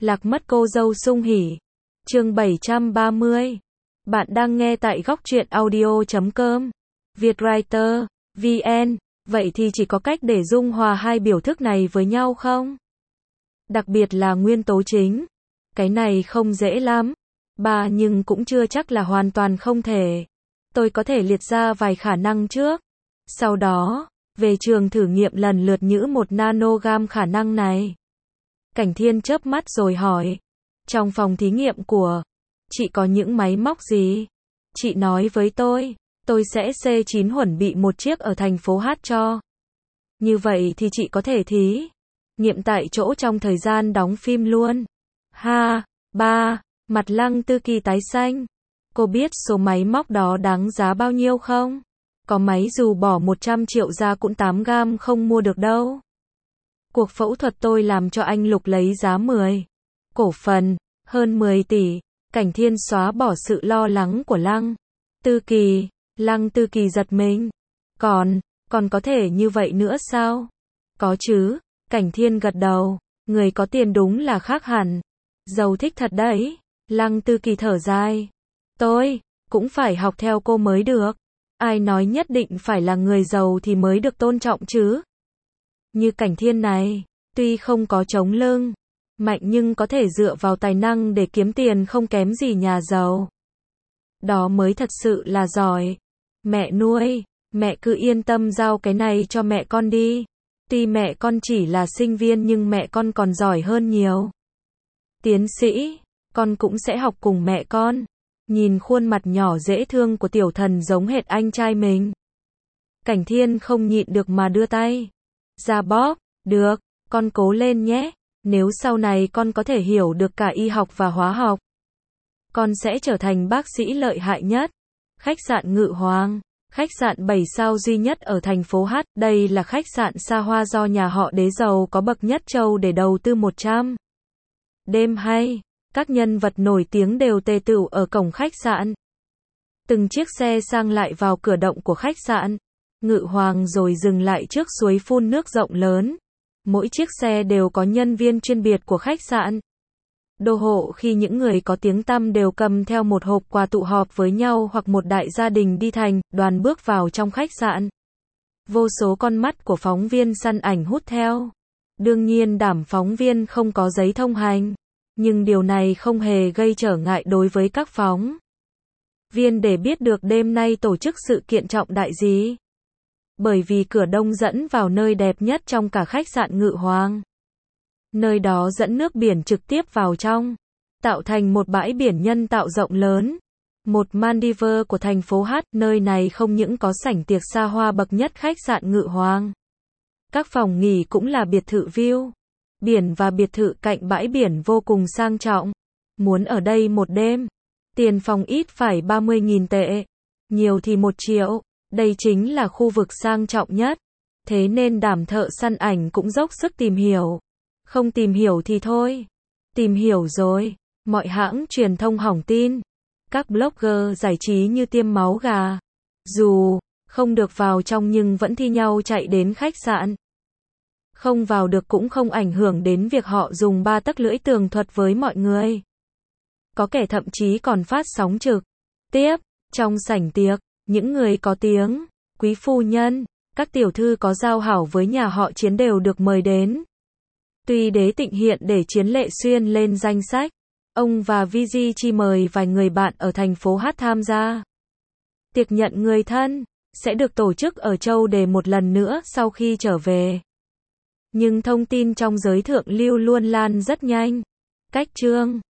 Lạc mất cô dâu sung hỉ. Chương 730. Bạn đang nghe tại góc truyện audio.com. Vietwriter, VN. Vậy thì chỉ có cách để dung hòa hai biểu thức này với nhau không? Đặc biệt là nguyên tố chính. Cái này không dễ lắm. Nhưng cũng chưa chắc là hoàn toàn không thể. Tôi có thể liệt ra vài khả năng trước. Sau đó, về trường thử nghiệm lần lượt nhữ một nanogam khả năng này. Cảnh Thiên chớp mắt rồi hỏi. Trong phòng thí nghiệm của chị có những máy móc gì? Chị nói với tôi sẽ C9 huẩn bị một chiếc ở thành phố H cho. Như vậy thì chị có thể thí nghiệm tại chỗ trong thời gian đóng phim luôn. Mặt Lăng Tư Kỳ tái xanh. Cô biết số máy móc đó đáng giá bao nhiêu không? Có máy dù bỏ 100 triệu ra cũng 8 gam không mua được đâu. Cuộc phẫu thuật tôi làm cho anh Lục lấy giá 10 cổ phần, hơn 10 tỷ. Cảnh Thiên xóa bỏ sự lo lắng của Lăng Tư Kỳ. Lăng Tư Kỳ giật mình. Còn có thể như vậy nữa sao? Có chứ. Cảnh Thiên gật đầu. Người có tiền đúng là khác hẳn. Giàu thích thật đấy. Lăng Tư Kỳ thở dài. Tôi cũng phải học theo cô mới được. Ai nói nhất định phải là người giàu thì mới được tôn trọng chứ? Như Cảnh Thiên này, tuy không có chống lưng mạnh nhưng có thể dựa vào tài năng để kiếm tiền không kém gì nhà giàu. Đó mới thật sự là giỏi. Mẹ nuôi, mẹ cứ yên tâm giao cái này cho mẹ con đi. Tuy mẹ con chỉ là sinh viên nhưng mẹ con còn giỏi hơn nhiều. Tiến sĩ, con cũng sẽ học cùng mẹ con. Nhìn khuôn mặt nhỏ dễ thương của tiểu thần giống hệt anh trai mình. Cảnh Thiên không nhịn được mà đưa tay ra bóp. Được, con cố lên nhé. Nếu sau này con có thể hiểu được cả y học và hóa học, con sẽ trở thành bác sĩ lợi hại nhất. Khách sạn Ngự Hoàng, khách sạn 7 sao duy nhất ở thành phố H. Đây là khách sạn xa hoa do nhà họ Đế giàu có bậc nhất châu để đầu tư 100 đêm hay. Các nhân vật nổi tiếng đều tề tựu ở cổng khách sạn. Từng chiếc xe sang lại vào cửa động của khách sạn Ngự Hoàng rồi dừng lại trước suối phun nước rộng lớn. Mỗi chiếc xe đều có nhân viên chuyên biệt của khách sạn. Đô hộ khi những người có tiếng tăm đều cầm theo một hộp quà tụ họp với nhau hoặc một đại gia đình đi thành đoàn bước vào trong khách sạn. Vô số con mắt của phóng viên săn ảnh hút theo. Đương nhiên đảm phóng viên không có giấy thông hành. Nhưng điều này không hề gây trở ngại đối với các phóng viên để biết được đêm nay tổ chức sự kiện trọng đại gì. Bởi vì cửa đông dẫn vào nơi đẹp nhất trong cả khách sạn Ngự Hoàng. Nơi đó dẫn nước biển trực tiếp vào trong, tạo thành một bãi biển nhân tạo rộng lớn. Một Maldives của thành phố H. Nơi này không những có sảnh tiệc xa hoa bậc nhất khách sạn Ngự Hoàng. Các phòng nghỉ cũng là biệt thự view biển và biệt thự cạnh bãi biển vô cùng sang trọng. Muốn ở đây một đêm, tiền phòng ít phải 30.000 tệ, nhiều thì 1 triệu. Đây chính là khu vực sang trọng nhất. Thế nên đảm thợ săn ảnh cũng dốc sức tìm hiểu. Không tìm hiểu thì thôi. Tìm hiểu rồi, mọi hãng truyền thông hỏng tin. Các blogger giải trí như tiêm máu gà. Dù không được vào trong nhưng vẫn thi nhau chạy đến khách sạn. Không vào được cũng không ảnh hưởng đến việc họ dùng 3 tấc lưỡi tường thuật với mọi người. Có kẻ thậm chí còn phát sóng trực tiếp trong sảnh tiệc. Những người có tiếng, quý phu nhân, các tiểu thư có giao hảo với nhà họ Chiến đều được mời đến. Tuy Đế Tịnh hiện để Chiến Lệ Xuyên lên danh sách, ông và VG chi mời vài người bạn ở thành phố H tham gia. Tiệc nhận người thân sẽ được tổ chức ở Châu Đề một lần nữa sau khi trở về. Nhưng thông tin trong giới thượng lưu luôn lan rất nhanh. Cách chương